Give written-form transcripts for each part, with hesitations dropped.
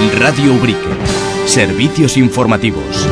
Radio Ubrique. Servicios informativos.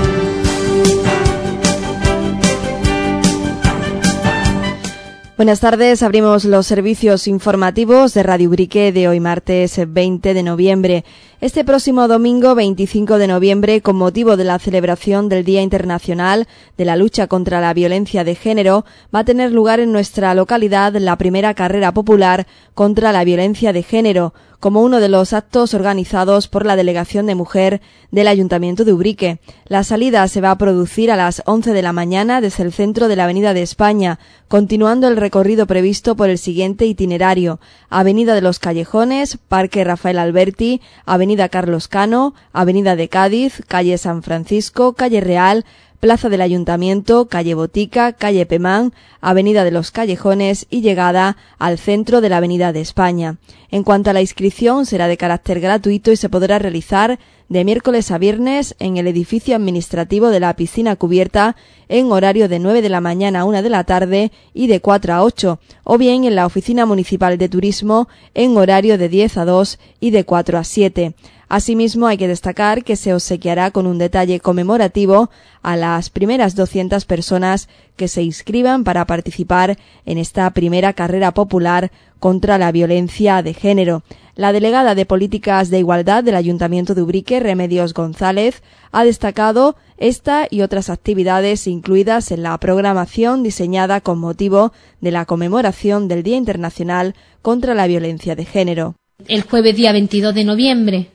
Buenas tardes, abrimos los servicios informativos de Radio Ubrique de hoy martes 20 de noviembre. Este próximo domingo 25 de noviembre, con motivo de la celebración del Día Internacional de la Lucha contra la Violencia de Género, va a tener lugar en nuestra localidad la primera carrera popular contra la violencia de género, como uno de los actos organizados por la Delegación de Mujer del Ayuntamiento de Ubrique. La salida se va a producir a las 11 de la mañana desde el centro de la Avenida de España, continuando el recorrido previsto por el siguiente itinerario: Avenida de los Callejones, Parque Rafael Alberti, Avenida Carlos Cano, Avenida de Cádiz, Calle San Francisco, Calle Real, Plaza del Ayuntamiento, Calle Botica, Calle Pemán, Avenida de los Callejones y llegada al centro de la Avenida de España. En cuanto a la inscripción, será de carácter gratuito y se podrá realizar de miércoles a viernes en el edificio administrativo de la piscina cubierta en horario de 9 de la mañana a 1 de la tarde y de 4 a 8, o bien en la oficina municipal de turismo en horario de 10 a 2 y de 4 a 7. Asimismo, hay que destacar que se obsequiará con un detalle conmemorativo a las primeras 200 personas que se inscriban para participar en esta primera carrera popular contra la violencia de género. La delegada de Políticas de Igualdad del Ayuntamiento de Ubrique, Remedios González, ha destacado esta y otras actividades incluidas en la programación diseñada con motivo de la conmemoración del Día Internacional contra la Violencia de Género. El jueves día 22 de noviembre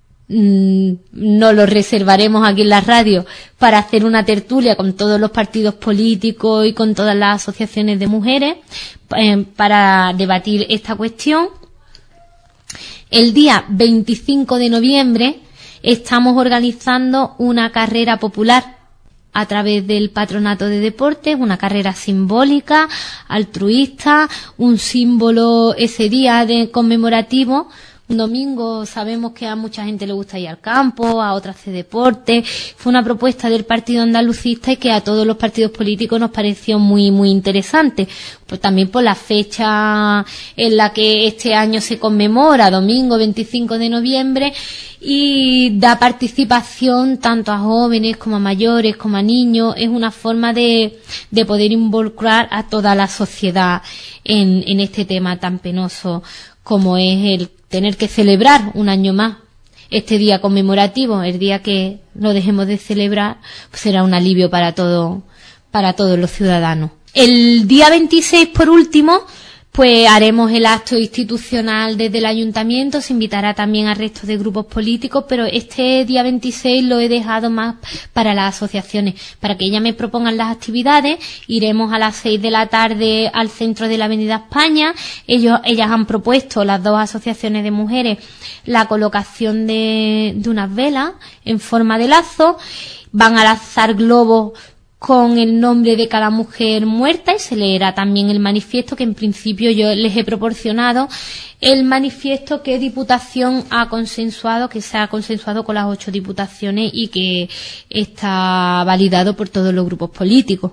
no lo reservaremos aquí en la radio para hacer una tertulia con todos los partidos políticos y con todas las asociaciones de mujeres para debatir esta cuestión. El día 25 de noviembre estamos organizando una carrera popular a través del Patronato de Deportes, una carrera simbólica, altruista, un símbolo ese día conmemorativo. Un domingo sabemos que a mucha gente le gusta ir al campo, a otras hacer deporte. Fue una propuesta del Partido Andalucista y que a todos los partidos políticos nos pareció muy, muy interesante. Pues también por la fecha en la que este año se conmemora, domingo 25 de noviembre, y da participación tanto a jóvenes como a mayores, como a niños. Es una forma de poder involucrar a toda la sociedad en este tema tan penoso como es el tener que celebrar un año más este día conmemorativo. El día que lo dejemos de celebrar, pues será un alivio para todos los ciudadanos. El día 26, por último, pues haremos el acto institucional desde el ayuntamiento. Se invitará también al resto de grupos políticos, pero este día 26 lo he dejado más para las asociaciones, para que ellas me propongan las actividades. Iremos a las 6 de la tarde al centro de la Avenida España. Ellas han propuesto, las dos asociaciones de mujeres, la colocación de unas velas en forma de lazo. Van a lanzar globos con el nombre de cada mujer muerta y se leerá también el manifiesto, que en principio yo les he proporcionado el manifiesto que Diputación ha consensuado, que se ha consensuado con las 8 diputaciones y que está validado por todos los grupos políticos.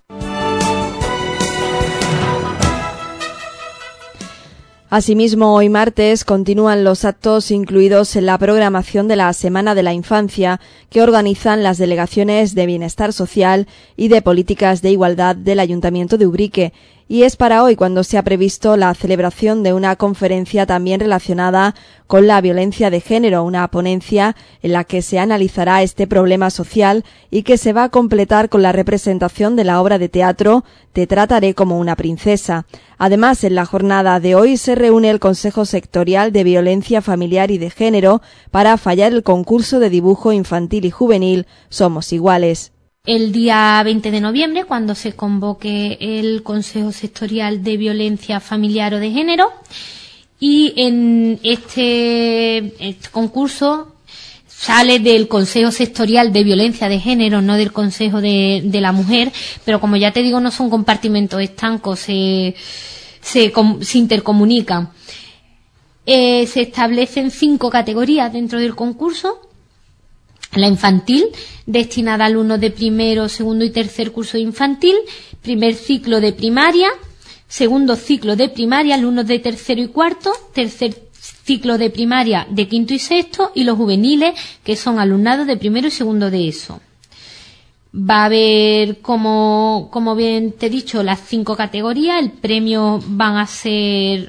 Asimismo, hoy martes continúan los actos incluidos en la programación de la Semana de la Infancia que organizan las delegaciones de Bienestar Social y de Políticas de Igualdad del Ayuntamiento de Ubrique. Y es para hoy cuando se ha previsto la celebración de una conferencia también relacionada con la violencia de género, una ponencia en la que se analizará este problema social y que se va a completar con la representación de la obra de teatro Te trataré como una princesa. Además, en la jornada de hoy se reúne el Consejo Sectorial de Violencia Familiar y de Género para fallar el concurso de dibujo infantil y juvenil Somos Iguales. El día 20 de noviembre, cuando se convoque el Consejo Sectorial de Violencia Familiar o de Género, y en este concurso sale del Consejo Sectorial de Violencia de Género, no del Consejo de la Mujer, pero como ya te digo, no son compartimentos estancos, se intercomunican. Se establecen 5 categorías dentro del concurso. La infantil, destinada a alumnos de primero, segundo y tercer curso de infantil, primer ciclo de primaria, segundo ciclo de primaria, alumnos de tercero y cuarto, tercer ciclo de primaria de quinto y sexto, y los juveniles, que son alumnados de primero y segundo de ESO. Va a haber, como bien te he dicho, las 5 categorías. El premio van a ser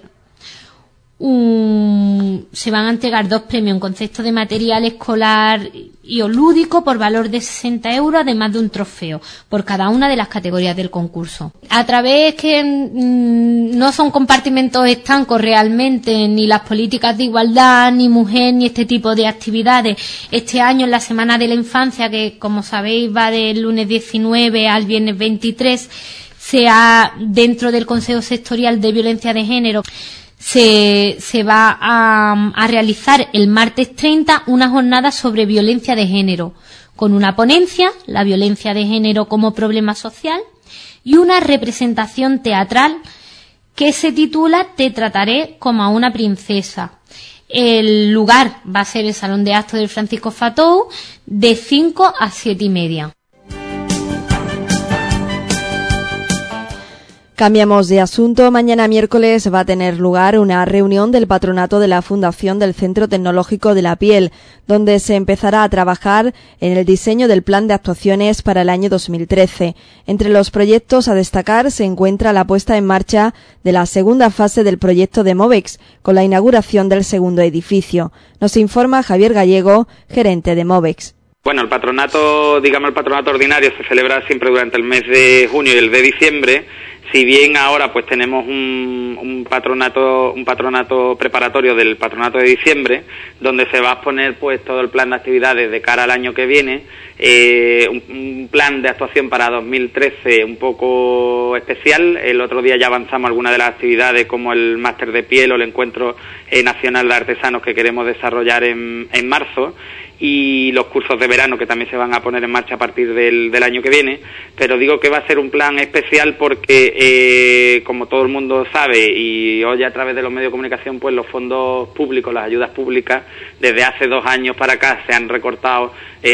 se van a entregar 2 premios en concepto de material escolar y o lúdico por valor de 60 euros, además de un trofeo por cada una de las categorías del concurso. A través que no son compartimentos estancos realmente, ni las políticas de igualdad, ni mujer, ni este tipo de actividades. Este año, en la Semana de la Infancia, que como sabéis va del lunes 19 al viernes 23, dentro del Consejo Sectorial de Violencia de Género, se va a realizar el martes 30 una jornada sobre violencia de género, con una ponencia, la violencia de género como problema social, y una representación teatral que se titula Te trataré como a una princesa. El lugar va a ser el Salón de Actos del Francisco Fatou, de 5 a 7:30. Cambiamos de asunto. Mañana miércoles va a tener lugar una reunión del patronato de la Fundación del Centro Tecnológico de la Piel, donde se empezará a trabajar en el diseño del plan de actuaciones para el año 2013. Entre los proyectos a destacar se encuentra la puesta en marcha de la segunda fase del proyecto de Movex, con la inauguración del segundo edificio. Nos informa Javier Gallego, gerente de Movex. Bueno, el patronato ordinario se celebra siempre durante el mes de junio y el de diciembre. Si bien ahora pues tenemos un patronato preparatorio del patronato de diciembre, donde se va a exponer pues todo el plan de actividades de cara al año que viene, un plan de actuación para 2013 un poco especial. El otro día ya avanzamos algunas de las actividades, como el máster de piel o el encuentro nacional de artesanos que queremos desarrollar en marzo, y los cursos de verano que también se van a poner en marcha a partir del año que viene. Pero digo que va a ser un plan especial porque, como todo el mundo sabe y oye a través de los medios de comunicación, pues los fondos públicos, las ayudas públicas, desde hace 2 años para acá se han recortado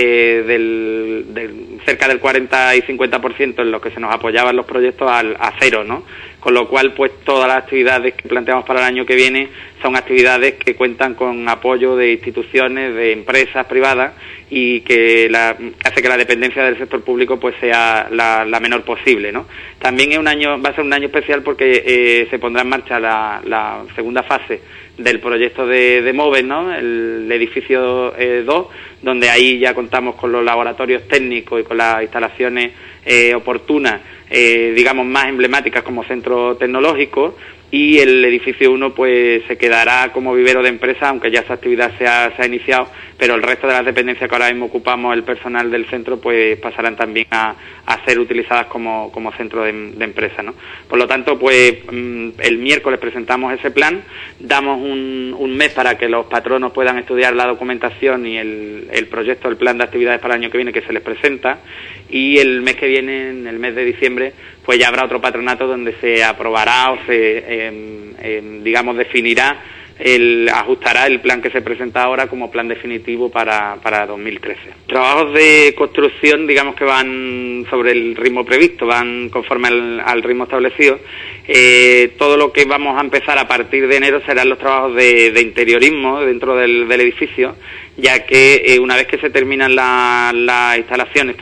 cerca del 40 y 50% en lo que se nos apoyaban los proyectos a cero, ¿no? Con lo cual, pues todas las actividades que planteamos para el año que viene son actividades que cuentan con apoyo de instituciones, de empresas privadas, y que hace que la dependencia del sector público pues sea la menor posible, ¿no? También va a ser un año especial porque se pondrá en marcha la segunda fase del proyecto de MOVES, ¿no? El edificio 2, donde ahí ya contamos con los laboratorios técnicos y con las instalaciones oportunas, digamos más emblemáticas como centro tecnológico, y el edificio 1 pues se quedará como vivero de empresa, aunque ya esa actividad se ha iniciado, pero el resto de las dependencias que ahora mismo ocupamos el personal del centro pues pasarán también a ser utilizadas como centro de empresa, ¿no? Por lo tanto, pues el miércoles presentamos ese plan, damos un mes para que los patronos puedan estudiar la documentación y el proyecto, el plan de actividades para el año que viene que se les presenta, y el mes que viene, en el mes de diciembre, pues ya habrá otro patronato donde se aprobará o se definirá, ajustará el plan que se presenta ahora como plan definitivo para 2013. Trabajos de construcción, digamos que van sobre el ritmo previsto, van conforme al ritmo establecido. Todo lo que vamos a empezar a partir de enero serán los trabajos de interiorismo dentro del edificio, ya que una vez que se terminan las instalaciones,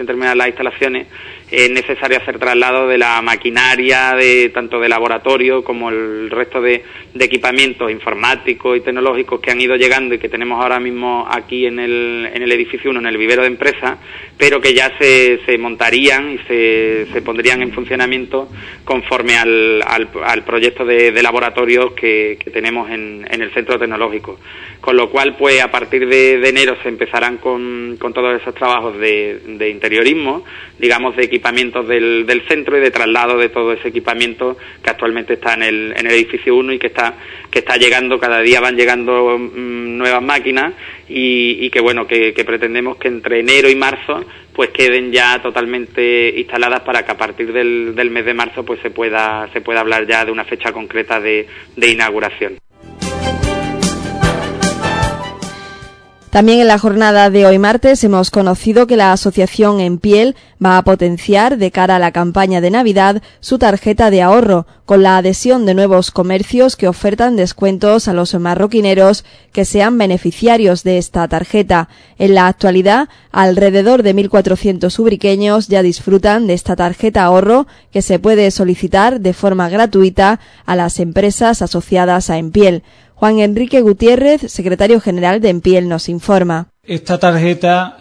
es necesario hacer traslado de la maquinaria, tanto de laboratorio como el resto de equipamientos informáticos y tecnológicos que han ido llegando y que tenemos ahora mismo aquí en el edificio 1, en el vivero de empresa, pero que ya se montarían y se pondrían en funcionamiento conforme al proyecto de laboratorio que tenemos en el centro tecnológico. Con lo cual, pues a partir de enero se empezarán con todos esos trabajos de interiorismo, digamos de equipamientos del centro y de traslado de todo ese equipamiento que actualmente está en el edificio 1 y que está llegando, cada día van llegando nuevas máquinas y que pretendemos que entre enero y marzo pues queden ya totalmente instaladas para que a partir del mes de marzo pues se pueda hablar ya de una fecha concreta de inauguración. También en la jornada de hoy martes hemos conocido que la asociación En Piel va a potenciar, de cara a la campaña de Navidad, su tarjeta de ahorro, con la adhesión de nuevos comercios que ofertan descuentos a los marroquineros que sean beneficiarios de esta tarjeta. En la actualidad, alrededor de 1.400 ubriqueños ya disfrutan de esta tarjeta ahorro que se puede solicitar de forma gratuita a las empresas asociadas a En Piel. Juan Enrique Gutiérrez, secretario general de En Piel, nos informa. Esta tarjeta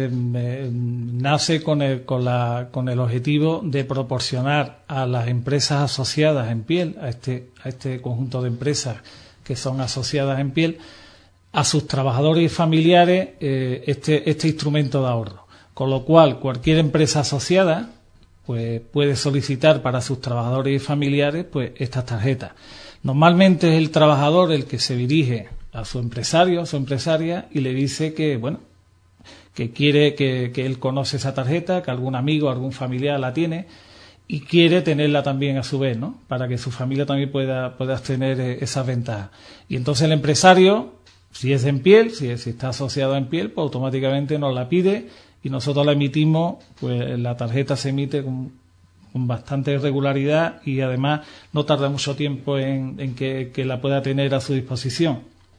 nace con el objetivo de proporcionar a las empresas asociadas En Piel, a este conjunto de empresas que son asociadas En Piel, a sus trabajadores y familiares este instrumento de ahorro. Con lo cual, cualquier empresa asociada pues puede solicitar para sus trabajadores y familiares pues estas tarjetas. Normalmente es el trabajador el que se dirige a su empresario, a su empresaria, y le dice que, bueno, que quiere que él conoce esa tarjeta, que algún amigo, algún familiar la tiene y quiere tenerla también a su vez, ¿no? Para que su familia también pueda tener esas ventajas. Y entonces el empresario, si es En Piel, si está asociado a En Piel, pues automáticamente nos la pide y nosotros la emitimos, pues la tarjeta se emite con bastante regularidad y además no tarda mucho tiempo en que la pueda tener a su disposición.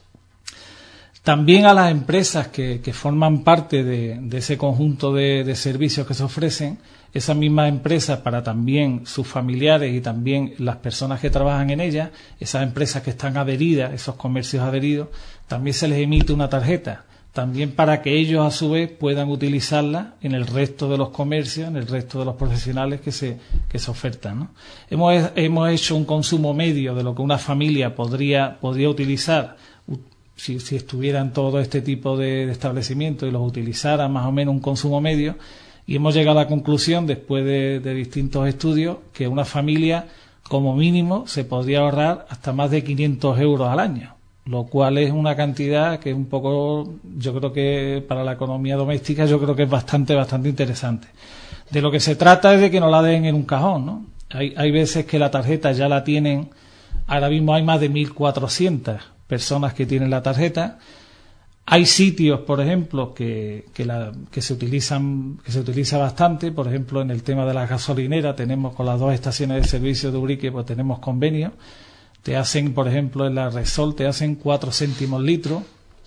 También a las empresas que forman parte de ese conjunto de servicios que se ofrecen, esas mismas empresas para también sus familiares y también las personas que trabajan en ellas, esas empresas que están adheridas, esos comercios adheridos, también se les emite una tarjeta, también para que ellos a su vez puedan utilizarla en el resto de los comercios, en el resto de los profesionales que se ofertan, ¿no? Hemos hecho un consumo medio de lo que una familia podría utilizar si estuvieran todo este tipo de establecimientos y los utilizara más o menos un consumo medio, y hemos llegado a la conclusión, después de distintos estudios, que una familia como mínimo se podría ahorrar hasta más de 500 euros al año, lo cual es una cantidad que es un poco, yo creo que para la economía doméstica yo creo que es bastante interesante. De lo que se trata es de que no la den en un cajón, ¿no? Hay veces que la tarjeta ya la tienen, ahora mismo hay más de 1.400 personas que tienen la tarjeta. Hay sitios, por ejemplo, que se utiliza bastante, por ejemplo, en el tema de las gasolineras, tenemos con las dos estaciones de servicio de Ubrique, pues tenemos convenios. Te hacen, por ejemplo, en la Repsol te hacen 4 céntimos litro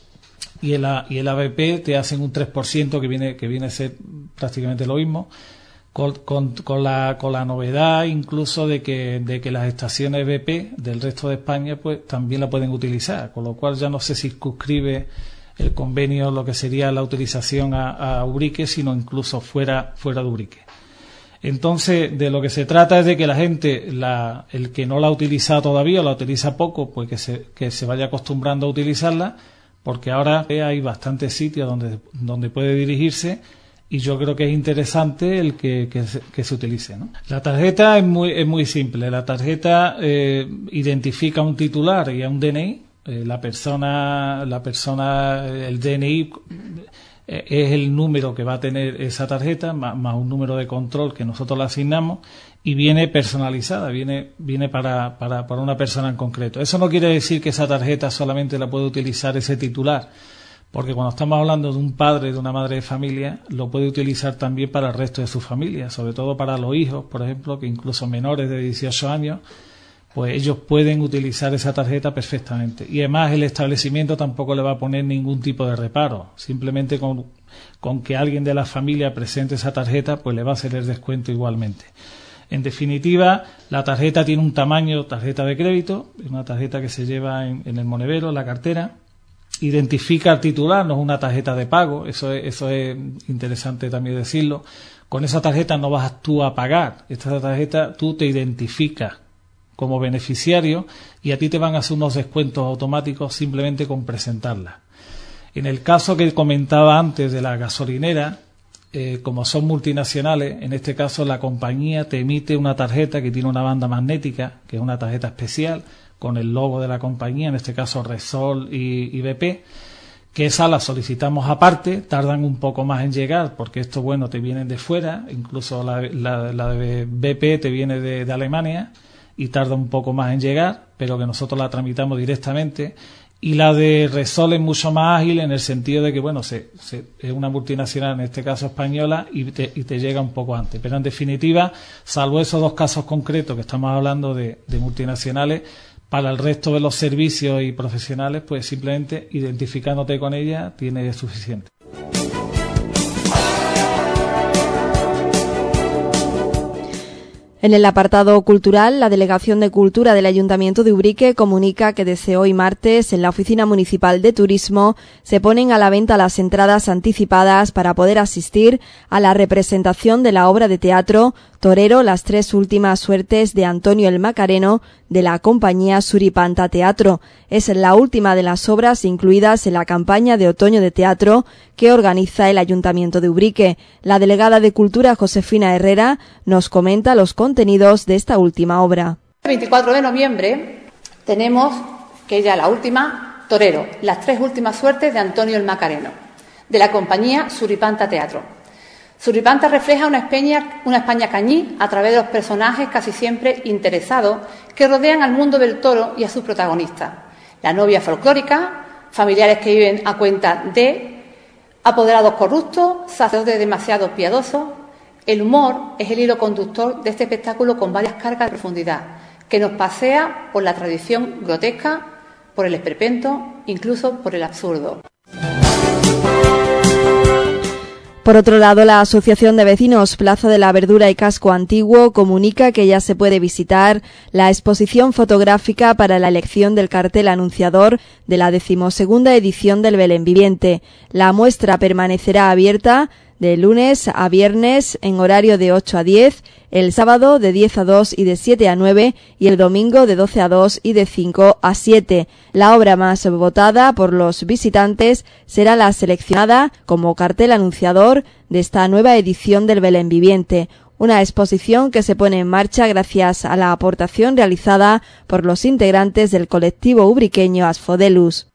y el ABP te hacen un 3% que viene a ser prácticamente lo mismo, con la novedad incluso de que las estaciones BP del resto de España pues también la pueden utilizar, con lo cual ya no se circunscribe el convenio lo que sería la utilización a Ubrique, sino incluso fuera de Ubrique. Entonces, de lo que se trata es de que la gente, el que no la ha utilizado todavía o la utiliza poco, pues que se vaya acostumbrando a utilizarla, porque ahora hay bastantes sitios donde puede dirigirse y yo creo que es interesante el que se utilice, ¿no? La tarjeta es muy simple. La tarjeta identifica un titular y a un DNI. La persona, el DNI es el número que va a tener esa tarjeta, más un número de control que nosotros le asignamos, y viene personalizada, viene para una persona en concreto. Eso no quiere decir que esa tarjeta solamente la puede utilizar ese titular, porque cuando estamos hablando de un padre, de una madre de familia, lo puede utilizar también para el resto de su familia, sobre todo para los hijos, por ejemplo, que incluso menores de 18 años, pues ellos pueden utilizar esa tarjeta perfectamente. Y además el establecimiento tampoco le va a poner ningún tipo de reparo. Simplemente con que alguien de la familia presente esa tarjeta, pues le va a hacer el descuento igualmente. En definitiva, la tarjeta tiene un tamaño, tarjeta de crédito, una tarjeta que se lleva en el monedero, en la cartera. Identifica al titular, no es una tarjeta de pago, eso es interesante también decirlo. Con esa tarjeta no vas tú a pagar, esta tarjeta tú te identificas como beneficiario y a ti te van a hacer unos descuentos automáticos simplemente con presentarla. En el caso que comentaba antes de la gasolinera, como son multinacionales, en este caso la compañía te emite una tarjeta que tiene una banda magnética, que es una tarjeta especial, con el logo de la compañía, en este caso Repsol y BP, que esa la solicitamos aparte, tardan un poco más en llegar, porque esto, bueno, te vienen de fuera, incluso la de BP te viene de Alemania, y tarda un poco más en llegar, pero que nosotros la tramitamos directamente, Y la de Repsol es mucho más ágil en el sentido de que, bueno, es una multinacional, en este caso española, y te llega un poco antes. Pero en definitiva, salvo esos dos casos concretos que estamos hablando de multinacionales, para el resto de los servicios y profesionales, pues simplemente identificándote con ella tiene suficiente. En el apartado cultural, la Delegación de Cultura del Ayuntamiento de Ubrique comunica que desde hoy martes en la Oficina Municipal de Turismo se ponen a la venta las entradas anticipadas para poder asistir a la representación de la obra de teatro Torero, las tres últimas suertes de Antonio el Macareno de la compañía Suripanta Teatro. Es la última de las obras incluidas en la campaña de otoño de teatro que organiza el Ayuntamiento de Ubrique. La delegada de Cultura, Josefina Herrera, nos comenta los contenidos de esta última obra. El 24 de noviembre tenemos, que ya la última, Torero, las tres últimas suertes de Antonio el Macareno, de la compañía Suripanta Teatro. Suripanta refleja una España cañí a través de los personajes casi siempre interesados que rodean al mundo del toro y a sus protagonistas. La novia folclórica, familiares que viven a cuenta de apoderados corruptos, sacerdotes demasiado piadosos. El humor es el hilo conductor de este espectáculo con varias cargas de profundidad, que nos pasea por la tradición grotesca, por el esperpento, incluso por el absurdo. Por otro lado, la Asociación de Vecinos Plaza de la Verdura y Casco Antiguo comunica que ya se puede visitar la exposición fotográfica para la elección del cartel anunciador de la 12ª edición del Belén Viviente. La muestra permanecerá abierta de lunes a viernes en horario de 8 a 10, el sábado de 10 a 2 y de 7 a 9 y el domingo de 12 a 2 y de 5 a 7. La obra más votada por los visitantes será la seleccionada como cartel anunciador de esta nueva edición del Belén Viviente, una exposición que se pone en marcha gracias a la aportación realizada por los integrantes del colectivo ubriqueño Asfodelus.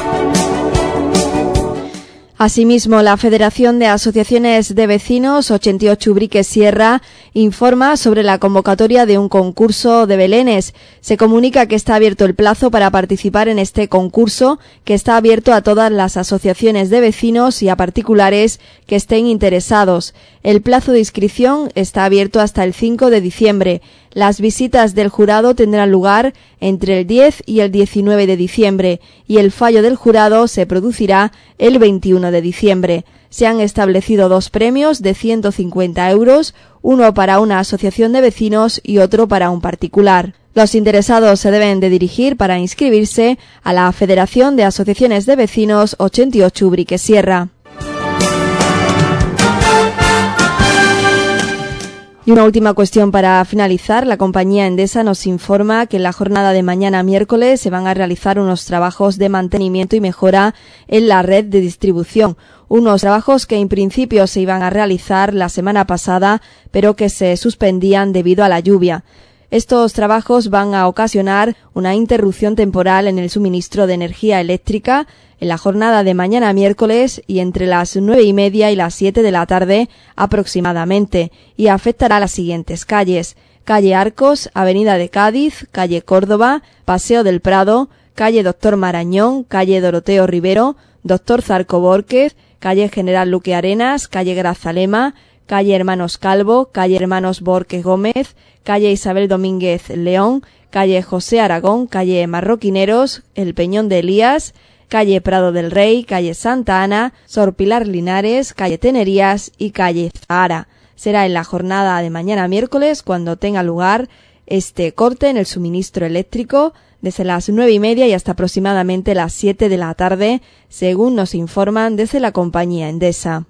Asimismo, la Federación de Asociaciones de Vecinos 88 Ubrique Sierra informa sobre la convocatoria de un concurso de belenes. Se comunica que está abierto el plazo para participar en este concurso, que está abierto a todas las asociaciones de vecinos y a particulares que estén interesados. El plazo de inscripción está abierto hasta el 5 de diciembre. Las visitas del jurado tendrán lugar entre el 10 y el 19 de diciembre y el fallo del jurado se producirá el 21 de diciembre. Se han establecido dos premios de 150 euros, uno para una asociación de vecinos y otro para un particular. Los interesados se deben de dirigir para inscribirse a la Federación de Asociaciones de Vecinos 88 Ubrique Sierra. Y una última cuestión para finalizar. La compañía Endesa nos informa que en la jornada de mañana miércoles se van a realizar unos trabajos de mantenimiento y mejora en la red de distribución. Unos trabajos que en principio se iban a realizar la semana pasada, pero que se suspendían debido a la lluvia. Estos trabajos van a ocasionar una interrupción temporal en el suministro de energía eléctrica en la jornada de mañana miércoles y entre las 9:30 y las 7 de la tarde aproximadamente, y afectará a las siguientes calles: calle Arcos, Avenida de Cádiz, calle Córdoba, Paseo del Prado, calle Doctor Marañón, calle Doroteo Rivero, Doctor Zarco Bórquez, calle General Luque Arenas, calle Grazalema, calle Hermanos Calvo, calle Hermanos Bórquez Gómez, calle Isabel Domínguez León, calle José Aragón, calle Marroquineros, el Peñón de Elías, calle Prado del Rey, calle Santa Ana, Sor Pilar Linares, calle Tenerías y calle Zahara. Será en la jornada de mañana miércoles cuando tenga lugar este corte en el suministro eléctrico desde las 9:30 y hasta aproximadamente las 7 de la tarde, según nos informan desde la compañía Endesa.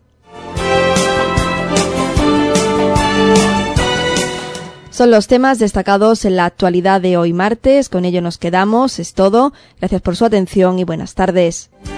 Son los temas destacados en la actualidad de hoy martes. Con ello nos quedamos. Es todo. Gracias por su atención y buenas tardes.